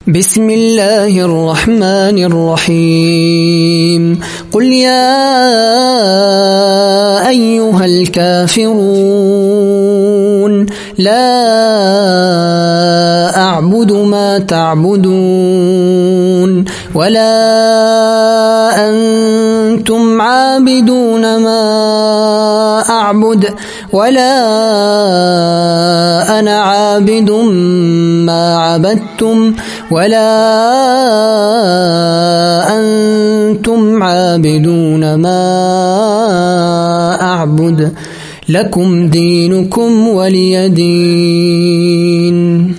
بسم الله الرحمن الرحيم قل يا أيها الكافرون لا أعبد ما تعبدون ولا أنتم عابدون ما أعبد ولا أنا عابد ما عبدتم ولا أنتم عابدون ما أعبد لكم دينكم ولي دين.